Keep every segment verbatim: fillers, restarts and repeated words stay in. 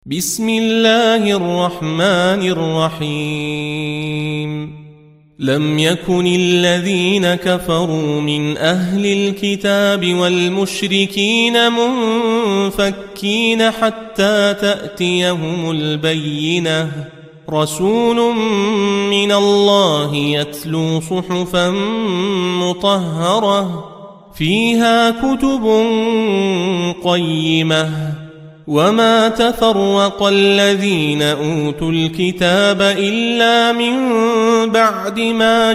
بسم الله الرحمن الرحيم لم يكن الذين كفروا من أهل الكتاب والمشركين منفكين حتى تأتيهم البينة رسول من الله يتلو صحفا مطهرة فيها كتب قيمة وما تفرق الذين أوتوا الكتاب إلا من بعد ما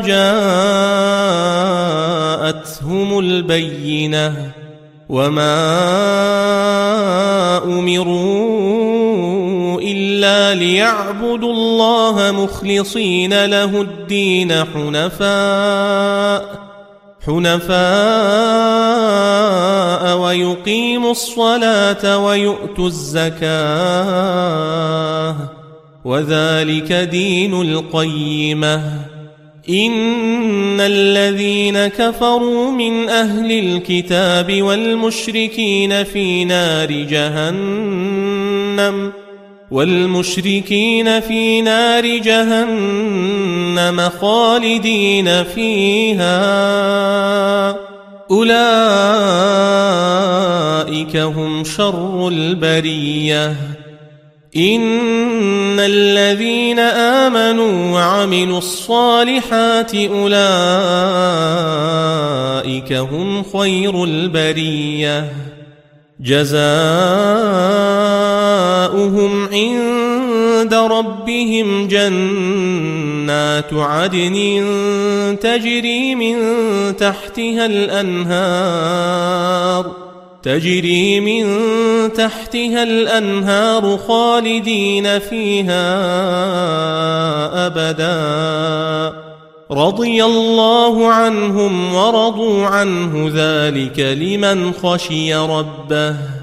جاءتهم البينة وما أمروا إلا ليعبدوا الله مخلصين له الدين حنفاء حنفاء ويقيموا الصلاة ويؤتوا الزكاة وذلك دين القيمة إن الذين كفروا من أهل الكتاب والمشركين في نار جهنم والمشركين في نار جهنم خالدين فيها أولئك هم شر البرية إن الذين آمنوا وعملوا الصالحات أولئك هم خير البرية جزاؤهم عند ربهم جنات عدن تجري من تحتها الأنهار تجري من تحتها الأنهار خالدين فيها أبدا رضي الله عنهم ورضوا عنه ذلك لمن خشي ربه